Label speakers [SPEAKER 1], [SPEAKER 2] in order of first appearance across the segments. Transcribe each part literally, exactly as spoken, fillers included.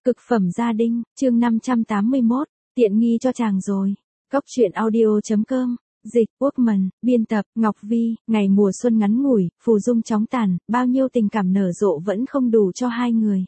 [SPEAKER 1] Cực phẩm gia đình, chương năm trăm tám mươi mốt, tiện nghi cho chàng rồi. Cốc truyện audio.com, dịch, Workman, biên tập, Ngọc Vi, ngày mùa xuân ngắn ngủi, phù dung chóng tàn, bao nhiêu tình cảm nở rộ vẫn không đủ cho hai người.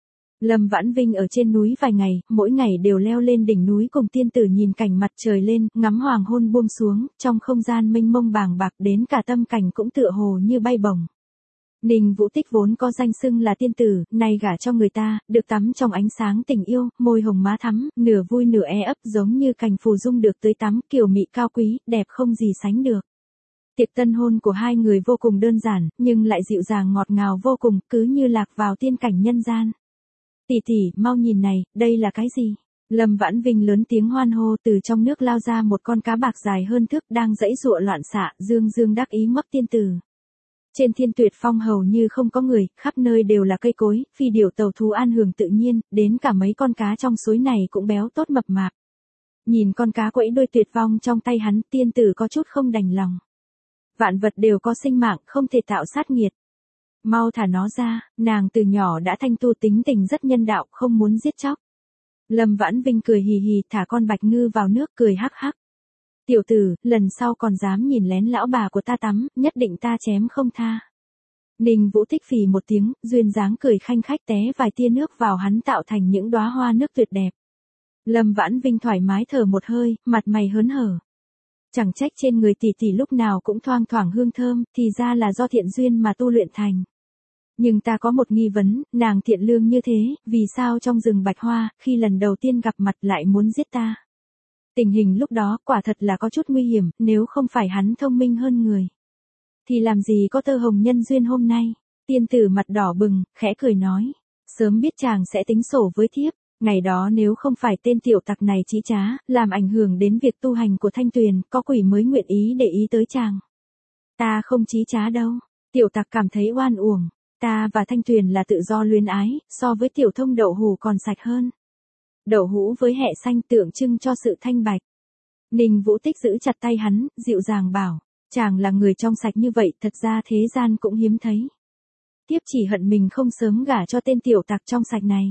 [SPEAKER 1] Lâm Vãn Vinh ở trên núi vài ngày, mỗi ngày đều leo lên đỉnh núi cùng tiên tử nhìn cảnh mặt trời lên, ngắm hoàng hôn buông xuống, trong không gian mênh mông bàng bạc đến cả tâm cảnh cũng tựa hồ như bay bổng. Ninh Vũ Tích vốn có danh xưng là tiên tử, nay gả cho người ta, được tắm trong ánh sáng tình yêu, môi hồng má thắm, nửa vui nửa e ấp giống như cành phù dung được tưới tắm, kiều mị cao quý, đẹp không gì sánh được. Tiệc tân hôn của hai người vô cùng đơn giản, nhưng lại dịu dàng ngọt ngào vô cùng, cứ như lạc vào tiên cảnh nhân gian. Tỷ tỷ, mau nhìn này, đây là cái gì? Lâm Vãn Vinh lớn tiếng hoan hô, từ trong nước lao ra một con cá bạc dài hơn thước đang giãy giụa loạn xạ, dương dương đắc ý ngấp tiên tử. Trên Thiên Tuyệt Phong hầu như không có người, khắp nơi đều là cây cối, phi điểu tàu thú an hưởng tự nhiên, đến cả mấy con cá trong suối này cũng béo tốt mập mạp. Nhìn con cá quẫy đuôi tuyệt vong trong tay hắn, tiên tử có chút không đành lòng. Vạn vật đều có sinh mạng, không thể tạo sát nghiệt. Mau thả nó ra, nàng từ nhỏ đã thanh tu tính tình rất nhân đạo, không muốn giết chóc. Lâm Vãn Vinh cười hì hì thả con bạch ngư vào nước cười hắc hắc. Tiểu tử, lần sau còn dám nhìn lén lão bà của ta tắm, nhất định ta chém không tha. Ninh Vũ Tích phì một tiếng, duyên dáng cười khanh khách té vài tia nước vào hắn tạo thành những đóa hoa nước tuyệt đẹp. Lâm Vãn Vinh thoải mái thở một hơi, mặt mày hớn hở. Chẳng trách trên người tỷ tỷ lúc nào cũng thoang thoảng hương thơm, thì ra là do thiện duyên mà tu luyện thành. Nhưng ta có một nghi vấn, nàng thiện lương như thế, vì sao trong rừng bạch hoa, khi lần đầu tiên gặp mặt lại muốn giết ta? Tình hình lúc đó quả thật là có chút nguy hiểm, nếu không phải hắn thông minh hơn người. Thì làm gì có tơ hồng nhân duyên hôm nay? Tiên tử mặt đỏ bừng, khẽ cười nói. Sớm biết chàng sẽ tính sổ với thiếp, ngày đó nếu không phải tên tiểu tặc này chí trá, làm ảnh hưởng đến việc tu hành của Thanh Tuyền, có quỷ mới nguyện ý để ý tới chàng. Ta không chí trá đâu, tiểu tặc cảm thấy oan uổng. Ta và Thanh Tuyền là tự do luyến ái, so với tiểu thông đậu hũ còn sạch hơn. Đậu hũ với hẹ xanh tượng trưng cho sự thanh bạch. Ninh Vũ Tích giữ chặt tay hắn, dịu dàng bảo, chàng là người trong sạch như vậy, thật ra thế gian cũng hiếm thấy. Tiếp chỉ hận mình không sớm gả cho tên tiểu tặc trong sạch này.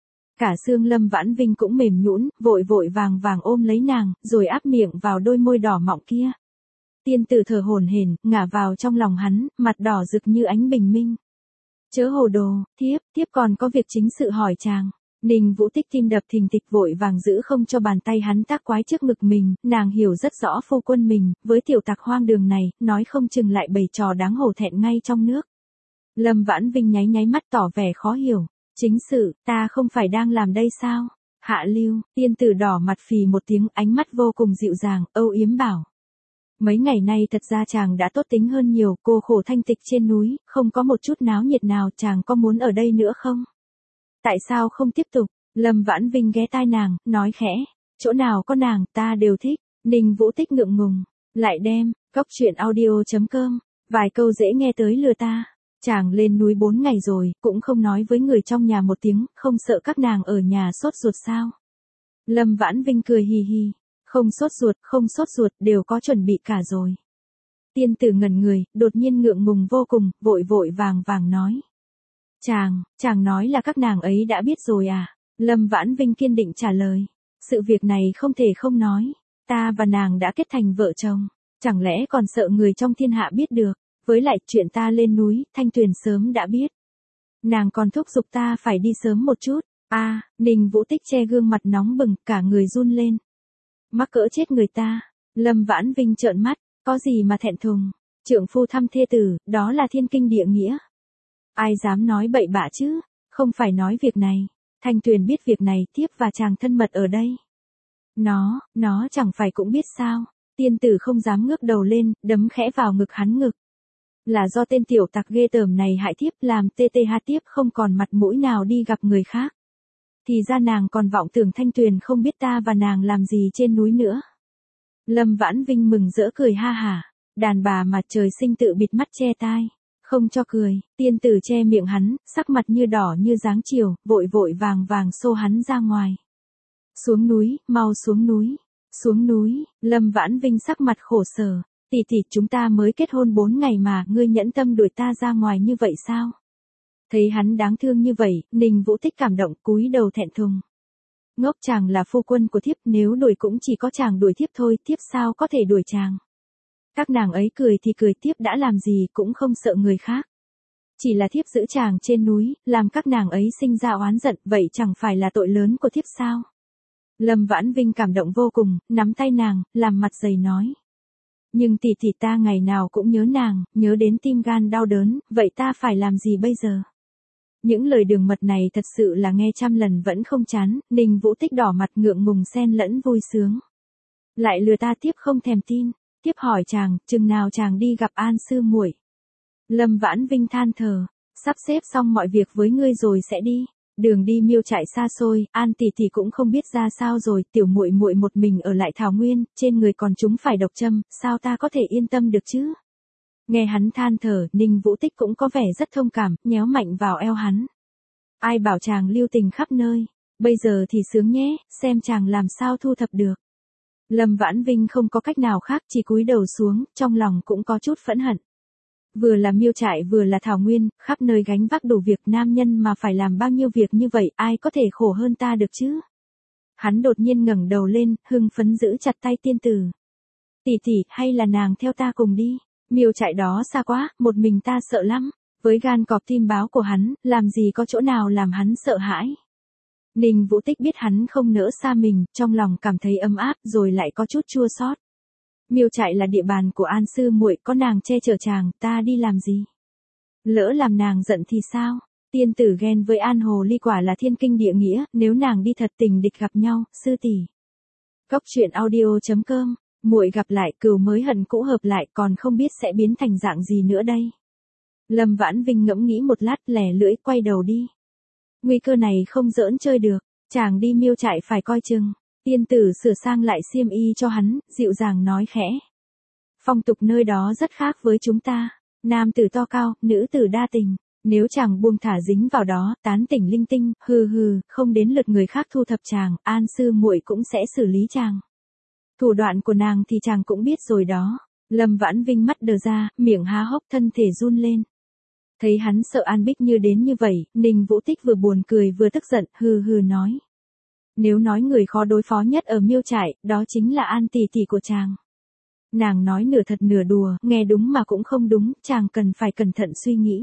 [SPEAKER 1] Cả xương Lâm Vãn Vinh cũng mềm nhũn, vội vội vàng vàng ôm lấy nàng, rồi áp miệng vào đôi môi đỏ mọng kia. Tiên tử thở hổn hển, ngả vào trong lòng hắn, mặt đỏ rực như ánh bình minh. Chớ hồ đồ, thiếp, thiếp còn có việc chính sự hỏi chàng. Ninh Vũ Tích tim đập thình thịch vội vàng giữ không cho bàn tay hắn tác quái trước ngực mình, nàng hiểu rất rõ phu quân mình, với tiểu tặc hoang đường này, nói không chừng lại bày trò đáng hổ thẹn ngay trong nước. Lâm Vãn Vinh nháy nháy mắt tỏ vẻ khó hiểu, chính sự, ta không phải đang làm đây sao? Hạ lưu, tiên tử đỏ mặt phì một tiếng, ánh mắt vô cùng dịu dàng, âu yếm bảo. Mấy ngày nay thật ra chàng đã tốt tính hơn nhiều, cô khổ thanh tịch trên núi, không có một chút náo nhiệt nào, chàng có muốn ở đây nữa không? Tại sao không tiếp tục? Lâm Vãn Vinh ghé tai nàng, nói khẽ, chỗ nào có nàng, ta đều thích. Ninh Vũ Tích ngượng ngùng, lại đem, cốc truyện audio.com, vài câu dễ nghe tới lừa ta. Chàng lên núi bốn ngày rồi, cũng không nói với người trong nhà một tiếng, không sợ các nàng ở nhà sốt ruột sao? Lâm Vãn Vinh cười hì hì, không sốt ruột, không sốt ruột, đều có chuẩn bị cả rồi. Tiên tử ngẩn người, đột nhiên ngượng ngùng vô cùng, vội vội vàng vàng nói. Chàng, chàng nói là các nàng ấy đã biết rồi à? Lâm Vãn Vinh kiên định trả lời. Sự việc này không thể không nói. Ta và nàng đã kết thành vợ chồng. Chẳng lẽ còn sợ người trong thiên hạ biết được? Với lại chuyện ta lên núi, Thanh Tuyền sớm đã biết. Nàng còn thúc giục ta phải đi sớm một chút. A, à, Ninh Vũ Tích che gương mặt nóng bừng, cả người run lên. Mắc cỡ chết người ta. Lâm Vãn Vinh trợn mắt, có gì mà thẹn thùng? Trượng phu thăm thê tử, đó là thiên kinh địa nghĩa. Ai dám nói bậy bạ chứ, không phải nói việc này, Thanh Tuyền biết việc này, tiếp và chàng thân mật ở đây. Nó, nó chẳng phải cũng biết sao, tiên tử không dám ngước đầu lên, đấm khẽ vào ngực hắn ngực. Là do tên tiểu tặc ghê tởm này hại thiếp làm tê tê ha tiếp không còn mặt mũi nào đi gặp người khác. Thì ra nàng còn vọng tưởng Thanh Tuyền không biết ta và nàng làm gì trên núi nữa. Lâm Vãn Vinh mừng rỡ cười ha hả, đàn bà mặt trời sinh tự bịt mắt che tai. Không cho cười, tiên tử che miệng hắn, sắc mặt như đỏ như dáng chiều, vội vội vàng vàng xô hắn ra ngoài. Xuống núi, mau xuống núi, xuống núi, Lâm Vãn Vinh sắc mặt khổ sở, tỷ tỷ chúng ta mới kết hôn bốn ngày mà, ngươi nhẫn tâm đuổi ta ra ngoài như vậy sao? Thấy hắn đáng thương như vậy, Ninh Vũ Tích cảm động cúi đầu thẹn thùng. Ngốc, chàng là phu quân của thiếp, nếu đuổi cũng chỉ có chàng đuổi thiếp thôi, thiếp sao có thể đuổi chàng. Các nàng ấy cười thì cười, thiếp đã làm gì cũng không sợ người khác. Chỉ là thiếp giữ chàng trên núi, làm các nàng ấy sinh ra oán giận, vậy chẳng phải là tội lớn của thiếp sao? Lâm Vãn Vinh cảm động vô cùng, nắm tay nàng, làm mặt dày nói. Nhưng tỷ tỷ ta ngày nào cũng nhớ nàng, nhớ đến tim gan đau đớn, vậy ta phải làm gì bây giờ? Những lời đường mật này thật sự là nghe trăm lần vẫn không chán, Ninh Vũ Tích đỏ mặt ngượng ngùng xen lẫn vui sướng. Lại lừa ta, tiếp không thèm tin, tiếp hỏi chàng, chừng nào chàng đi gặp An sư muội. Lâm Vãn Vinh than thở, sắp xếp xong mọi việc với ngươi rồi sẽ đi. Đường đi Miêu Trại xa xôi, An tỷ tỷ cũng không biết ra sao rồi, tiểu muội muội một mình ở lại Thảo Nguyên, trên người còn chúng phải độc châm, sao ta có thể yên tâm được chứ? Nghe hắn than thở, Ninh Vũ Tích cũng có vẻ rất thông cảm, nhéo mạnh vào eo hắn. Ai bảo chàng lưu tình khắp nơi, bây giờ thì sướng nhé, xem chàng làm sao thu thập được. Lâm Vãn Vinh không có cách nào khác, chỉ cúi đầu xuống, trong lòng cũng có chút phẫn hận. Vừa là Miêu Trại vừa là Thảo Nguyên, khắp nơi gánh vác đủ việc, nam nhân mà phải làm bao nhiêu việc như vậy, ai có thể khổ hơn ta được chứ? Hắn đột nhiên ngẩng đầu lên, hưng phấn giữ chặt tay tiên tử. Tỷ tỷ, hay là nàng theo ta cùng đi? Miêu Trại đó xa quá, một mình ta sợ lắm. Với gan cọp tim báo của hắn, làm gì có chỗ nào làm hắn sợ hãi. Ninh Vũ Tích biết hắn không nỡ xa mình, trong lòng cảm thấy ấm áp rồi lại có chút chua xót. Miêu Trại là địa bàn của An sư muội, có nàng che chở chàng, ta đi làm gì? Lỡ làm nàng giận thì sao? Tiên tử ghen với An Hồ Ly quả là thiên kinh địa nghĩa, nếu nàng đi thật tình địch gặp nhau, sư tỷ. Cốc truyện audio chấm com, muội gặp lại, cừu mới hận cũ hợp lại, còn không biết sẽ biến thành dạng gì nữa đây. Lâm Vãn Vinh ngẫm nghĩ một lát, lẻ lưỡi quay đầu đi. Nguy cơ này không giỡn chơi được, chàng đi Miêu Trại phải coi chừng. Tiên tử sửa sang lại xiêm y cho hắn, dịu dàng nói khẽ. Phong tục nơi đó rất khác với chúng ta, nam tử to cao, nữ tử đa tình, nếu chàng buông thả dính vào đó, tán tỉnh linh tinh, hừ hừ, không đến lượt người khác thu thập chàng, An sư muội cũng sẽ xử lý chàng. Thủ đoạn của nàng thì chàng cũng biết rồi đó. Lâm Vãn Vinh mắt đờ ra, miệng há hốc, thân thể run lên. Thấy hắn sợ An Bích Như đến như vậy, Ninh Vũ Tích vừa buồn cười vừa tức giận, hừ hừ nói. Nếu nói người khó đối phó nhất ở Miêu Trại, đó chính là An tỷ tỷ của chàng. Nàng nói nửa thật nửa đùa, nghe đúng mà cũng không đúng, chàng cần phải cẩn thận suy nghĩ.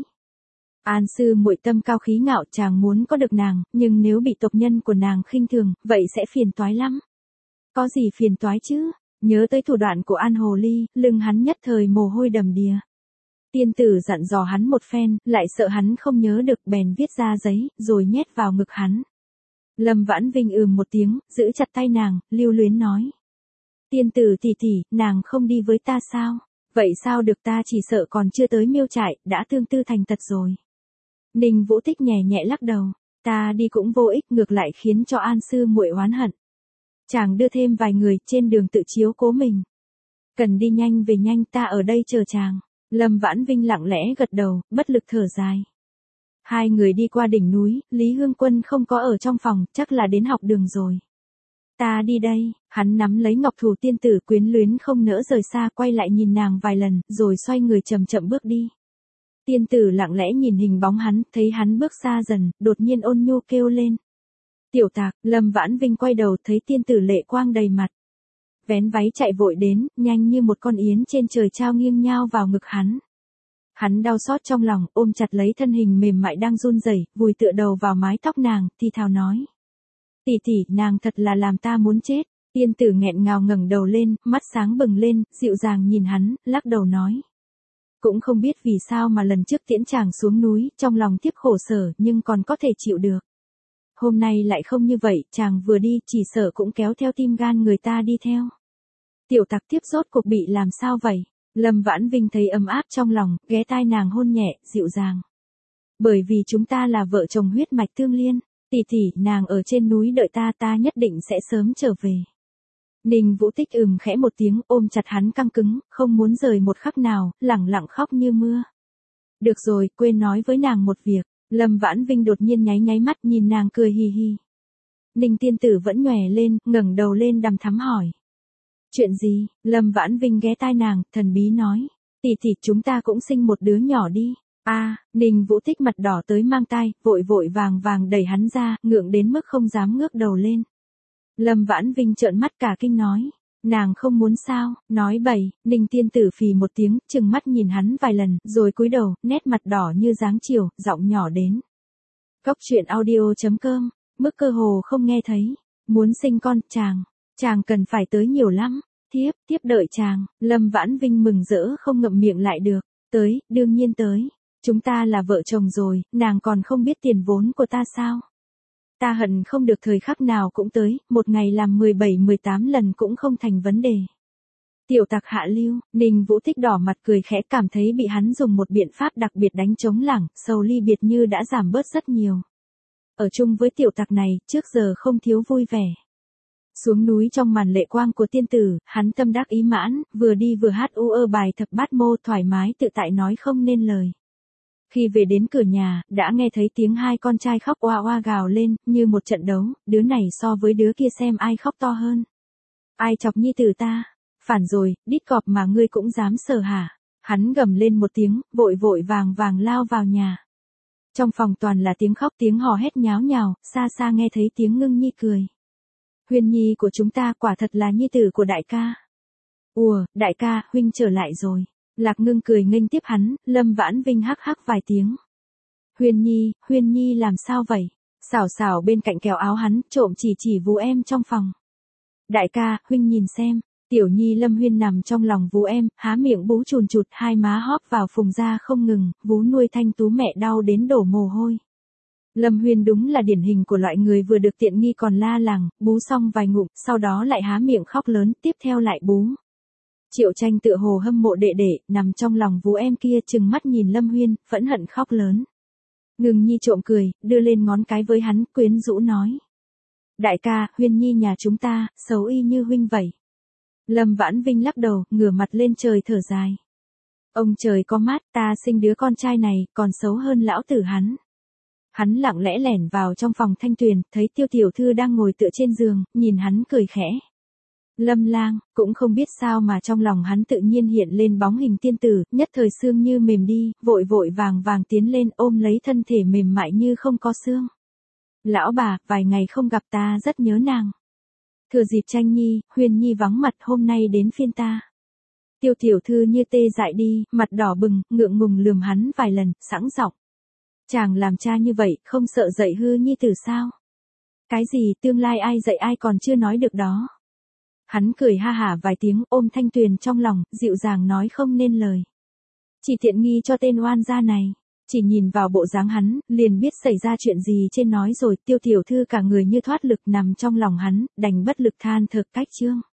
[SPEAKER 1] An sư muội tâm cao khí ngạo, chàng muốn có được nàng, nhưng nếu bị tộc nhân của nàng khinh thường, vậy sẽ phiền toái lắm. Có gì phiền toái chứ? Nhớ tới thủ đoạn của An Hồ Ly, lưng hắn nhất thời mồ hôi đầm đìa. Tiên tử dặn dò hắn một phen, lại sợ hắn không nhớ được, bèn viết ra giấy, rồi nhét vào ngực hắn. Lâm Vãn Vinh ừm một tiếng, giữ chặt tay nàng, lưu luyến nói. Tiên tử tỷ tỷ, nàng không đi với ta sao? Vậy sao được, ta chỉ sợ còn chưa tới Miêu Trại, đã tương tư thành tật rồi. Ninh Vũ Tích nhẹ nhẹ lắc đầu, ta đi cũng vô ích, ngược lại khiến cho An sư muội oán hận. Chàng đưa thêm vài người, trên đường tự chiếu cố mình. Cần đi nhanh về nhanh, ta ở đây chờ chàng. Lâm Vãn Vinh lặng lẽ gật đầu, bất lực thở dài. Hai người đi qua đỉnh núi, Lý Hương Quân không có ở trong phòng, chắc là đến học đường rồi. Ta đi đây, hắn nắm lấy ngọc thủ tiên tử, quyến luyến không nỡ rời xa, quay lại nhìn nàng vài lần, rồi xoay người chậm chậm bước đi. Tiên tử lặng lẽ nhìn hình bóng hắn, thấy hắn bước xa dần, đột nhiên ôn nhu kêu lên. Tiểu Tạc. Lâm Vãn Vinh quay đầu thấy tiên tử lệ quang đầy mặt. Vén váy chạy vội đến, nhanh như một con yến trên trời trao nghiêng nhao vào ngực hắn. Hắn đau xót trong lòng, ôm chặt lấy thân hình mềm mại đang run rẩy, vùi tựa đầu vào mái tóc nàng, thì thào nói. Tỷ tỷ, nàng thật là làm ta muốn chết. Tiên tử nghẹn ngào ngẩng đầu lên, mắt sáng bừng lên, dịu dàng nhìn hắn, lắc đầu nói. Cũng không biết vì sao mà lần trước tiễn chàng xuống núi, trong lòng tiếp khổ sở, nhưng còn có thể chịu được. Hôm nay lại không như vậy, chàng vừa đi, chỉ sợ cũng kéo theo tim gan người ta đi theo. Tiểu Tặc tiếp rốt cuộc bị làm sao vậy? Lâm Vãn Vinh thấy ấm áp trong lòng, ghé tai nàng hôn nhẹ, dịu dàng. Bởi vì chúng ta là vợ chồng huyết mạch tương liên, tỷ tỷ, nàng ở trên núi đợi ta, ta nhất định sẽ sớm trở về. Ninh Vũ Tích ừm khẽ một tiếng, ôm chặt hắn căng cứng, không muốn rời một khắc nào, lẳng lặng khóc như mưa. Được rồi, quên nói với nàng một việc. Lâm Vãn Vinh đột nhiên nháy nháy mắt, nhìn nàng cười hì hì. Ninh tiên tử vẫn nhòe lên, ngẩng đầu lên đằm thắm hỏi. Chuyện gì? Lâm Vãn Vinh ghé tai nàng, thần bí nói. Tỷ tỷ, chúng ta cũng sinh một đứa nhỏ đi. A, Ninh Vũ Tích mặt đỏ tới mang tai, vội vội vàng vàng đẩy hắn ra, ngượng đến mức không dám ngước đầu lên. Lâm Vãn Vinh trợn mắt cả kinh nói, nàng không muốn sao, nói bậy. Ninh Tiên Tử phì một tiếng, trừng mắt nhìn hắn vài lần, rồi cúi đầu, nét mặt đỏ như dáng chiều, giọng nhỏ đến. Cốc truyện audio chấm com, mức cơ hồ không nghe thấy, muốn sinh con, chàng, chàng cần phải tới nhiều lắm, thiếp, tiếp đợi chàng. Lâm Vãn Vinh mừng rỡ không ngậm miệng lại được, tới, đương nhiên tới, chúng ta là vợ chồng rồi, nàng còn không biết tiền vốn của ta sao? Ta hận không được thời khắc nào cũng tới, một ngày làm mười bảy mười tám lần cũng không thành vấn đề. Tiểu tặc hạ lưu, Ninh Vũ Tích đỏ mặt cười khẽ, cảm thấy bị hắn dùng một biện pháp đặc biệt đánh trống lảng, sầu ly biệt như đã giảm bớt rất nhiều. Ở chung với tiểu tặc này, trước giờ không thiếu vui vẻ. Xuống núi trong màn lệ quang của tiên tử, hắn tâm đắc ý mãn, vừa đi vừa hát u ơ bài thập bát mô, thoải mái tự tại nói không nên lời. Khi về đến cửa nhà, đã nghe thấy tiếng hai con trai khóc oa oa gào lên, như một trận đấu, đứa này so với đứa kia xem ai khóc to hơn. Ai chọc nhi tử ta? Phản rồi, đít cọp mà ngươi cũng dám sờ hả? Hắn gầm lên một tiếng, vội vội vàng vàng lao vào nhà. Trong phòng toàn là tiếng khóc tiếng hò hét nháo nhào, xa xa nghe thấy tiếng Ngưng Nhi cười. Huyền Nhi của chúng ta quả thật là nhi tử của đại ca. Ùa, đại ca, huynh trở lại rồi. Lạc Ngưng cười nghênh tiếp hắn, Lâm Vãn Vinh hắc hắc vài tiếng. Huyền Nhi, Huyền Nhi làm sao vậy? Xảo xảo bên cạnh kéo áo hắn, trộm chỉ chỉ vú em trong phòng. Đại ca, huynh nhìn xem, tiểu nhi Lâm Huyên nằm trong lòng vú em, há miệng bú chùn chụt, hai má hóp vào phùng ra không ngừng, vú nuôi thanh tú mẹ đau đến đổ mồ hôi. Lâm Huyên đúng là điển hình của loại người vừa được tiện nghi còn la làng, bú xong vài ngụm, sau đó lại há miệng khóc lớn, tiếp theo lại bú. Triệu Tranh tựa hồ hâm mộ đệ đệ, nằm trong lòng vú em kia, trừng mắt nhìn Lâm Huyên, phẫn hận khóc lớn. Ngừng Nhi trộm cười, đưa lên ngón cái với hắn, quyến rũ nói. Đại ca, Huyên Nhi nhà chúng ta, xấu y như huynh vậy. Lâm Vãn Vinh lắc đầu, ngửa mặt lên trời thở dài. Ông trời có mắt, ta sinh đứa con trai này, còn xấu hơn lão tử hắn. Hắn lặng lẽ lẻn vào trong phòng Thanh Tuyền, thấy Tiêu tiểu thư đang ngồi tựa trên giường, nhìn hắn cười khẽ. Lâm lang, cũng không biết sao mà trong lòng hắn tự nhiên hiện lên bóng hình tiên tử, nhất thời xương như mềm đi, vội vội vàng vàng tiến lên ôm lấy thân thể mềm mại như không có xương. Lão bà, vài ngày không gặp ta rất nhớ nàng. Thừa dịp Tranh Nhi, Huyền Nhi vắng mặt, hôm nay đến phiên ta. Tiêu tiểu thư như tê dại đi, mặt đỏ bừng, ngượng ngùng lườm hắn vài lần, sẵn giọng. Chàng làm cha như vậy, không sợ dạy hư nhi tử sao? Cái gì, tương lai ai dạy ai còn chưa nói được đó. Hắn cười ha hả vài tiếng, ôm Thanh Tuyền trong lòng, dịu dàng nói không nên lời. Chỉ tiện nghi cho tên oan gia này. Chỉ nhìn vào bộ dáng hắn, liền biết xảy ra chuyện gì trên nói rồi. Tiêu tiểu thư cả người như thoát lực nằm trong lòng hắn, đành bất lực than thở cách chương.